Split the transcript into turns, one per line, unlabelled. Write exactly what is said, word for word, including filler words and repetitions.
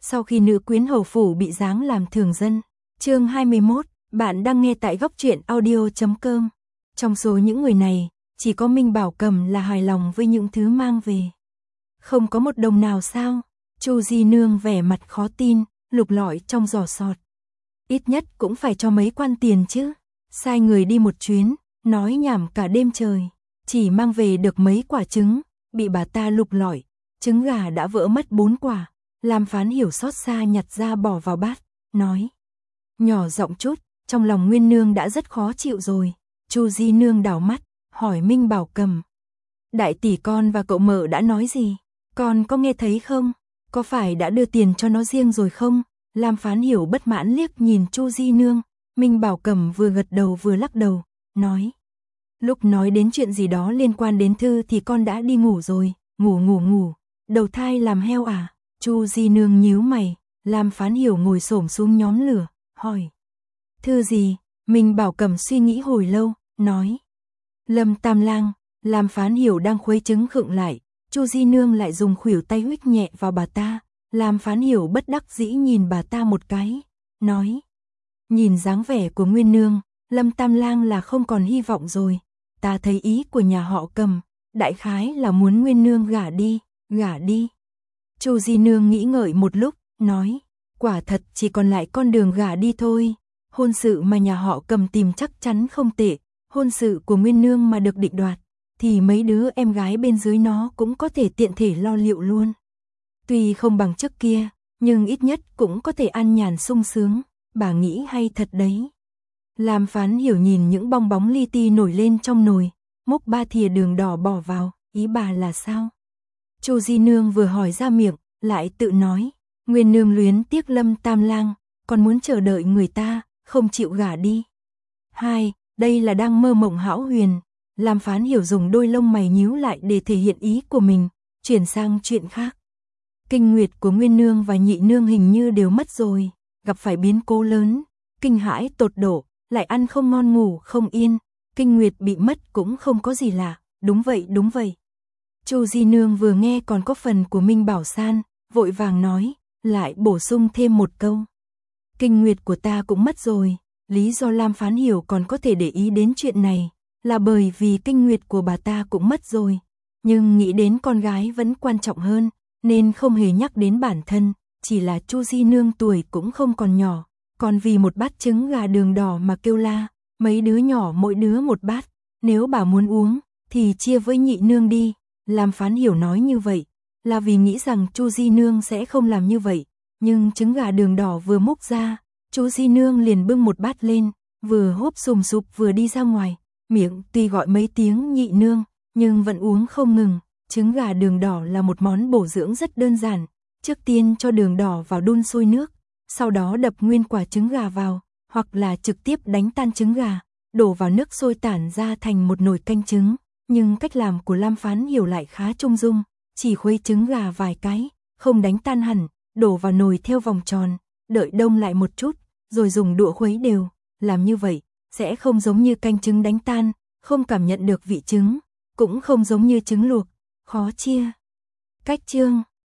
Sau khi nữ quyến hầu phủ bị giáng làm thường dân. Chương hai mươi mốt, bạn đang nghe tại góc truyện audio chấm com. Trong số những người này, chỉ có Minh Bảo Cầm là hài lòng với những thứ mang về. Không có một đồng nào sao? Chu Di Nương vẻ mặt khó tin, lục lọi trong giỏ sọt. Ít nhất cũng phải cho mấy quan tiền chứ. Sai người đi một chuyến, nói nhảm cả đêm trời. Chỉ mang về được mấy quả trứng, bị bà ta lục lọi. Trứng gà đã vỡ mất bốn quả. Lam Phán Hiểu xót xa nhặt ra bỏ vào bát, nói. Nhỏ giọng chút, trong lòng Nguyên Nương đã rất khó chịu rồi. Chu Di Nương đảo mắt, hỏi Minh Bảo Cầm. Đại tỷ con và cậu mợ đã nói gì? Con có nghe thấy không? Có phải đã đưa tiền cho nó riêng rồi không? Lam Phán Hiểu bất mãn liếc nhìn Chu Di Nương. Minh Bảo Cầm vừa gật đầu vừa lắc đầu, nói. Lúc nói đến chuyện gì đó liên quan đến thư thì con đã đi ngủ rồi. Ngủ ngủ ngủ, đầu thai làm heo à? Chu Di Nương nhíu mày. Lam Phán Hiểu ngồi xổm xuống nhóm lửa, hỏi. Thư gì? Minh Bảo Cầm suy nghĩ hồi lâu, nói. Lâm Tam Lang. Lam Phán Hiểu đang khuấy trứng khựng lại. Chu Di Nương lại dùng khuỷu tay huých nhẹ vào bà ta. Lam Phán Hiểu bất đắc dĩ nhìn bà ta một cái, nói. Nhìn dáng vẻ của Nguyên Nương, Lâm Tam Lang là không còn hy vọng rồi. Ta thấy ý của nhà họ Cầm, đại khái là muốn Nguyên Nương gả đi, gả đi. Chu Di Nương nghĩ ngợi một lúc, nói. Quả thật chỉ còn lại con đường gả đi thôi. Hôn sự mà nhà họ Cầm tìm chắc chắn không tệ. Hôn sự của Nguyên Nương mà được định đoạt, thì mấy đứa em gái bên dưới nó cũng có thể tiện thể lo liệu luôn. Tuy không bằng trước kia, nhưng ít nhất cũng có thể an nhàn sung sướng. Bà nghĩ hay thật đấy. Lam Phán Hiểu nhìn những bong bóng li ti nổi lên trong nồi, múc ba thìa đường đỏ bỏ vào, ý bà là sao? Chu Di Nương vừa hỏi ra miệng, lại tự nói. Nguyên Nương luyến tiếc Lâm Tam Lang, còn muốn chờ đợi người ta, không chịu gả đi. Hai, đây là đang mơ mộng hão huyền. Lam Phán Hiểu dùng đôi lông mày nhíu lại để thể hiện ý của mình, chuyển sang chuyện khác. Kinh nguyệt của Nguyên Nương và Nhị Nương hình như đều mất rồi, gặp phải biến cố lớn, kinh hãi tột độ, lại ăn không ngon ngủ không yên. Kinh nguyệt bị mất cũng không có gì lạ, đúng vậy đúng vậy. Chu Di Nương vừa nghe còn có phần của Minh Bảo San, vội vàng nói, lại bổ sung thêm một câu. Kinh nguyệt của ta cũng mất rồi. Lý do Lam Phán Hiểu còn có thể để ý đến chuyện này, là bởi vì kinh nguyệt của bà ta cũng mất rồi. Nhưng nghĩ đến con gái vẫn quan trọng hơn, nên không hề nhắc đến bản thân. Chỉ là Chu Di Nương tuổi cũng không còn nhỏ, còn vì một bát trứng gà đường đỏ mà kêu la. Mấy đứa nhỏ mỗi đứa một bát, nếu bà muốn uống, thì chia với Nhị Nương đi. Lam Phán Hiểu nói như vậy, là vì nghĩ rằng Chu Di Nương sẽ không làm như vậy. Nhưng trứng gà đường đỏ vừa múc ra, Chu Di Nương liền bưng một bát lên, vừa húp sùm sụp vừa đi ra ngoài. Miệng tuy gọi mấy tiếng Nhị Nương, nhưng vẫn uống không ngừng. Trứng gà đường đỏ là một món bổ dưỡng rất đơn giản. Trước tiên cho đường đỏ vào đun sôi nước, sau đó đập nguyên quả trứng gà vào, hoặc là trực tiếp đánh tan trứng gà, đổ vào nước sôi tản ra thành một nồi canh trứng. Nhưng cách làm của Lam Phán Hiểu lại khá trung dung, chỉ khuấy trứng gà vài cái, không đánh tan hẳn, đổ vào nồi theo vòng tròn, đợi đông lại một chút, rồi dùng đũa khuấy đều. Làm như vậy, sẽ không giống như canh trứng đánh tan, không cảm nhận được vị trứng, cũng không giống như trứng luộc, khó chia. Cách chương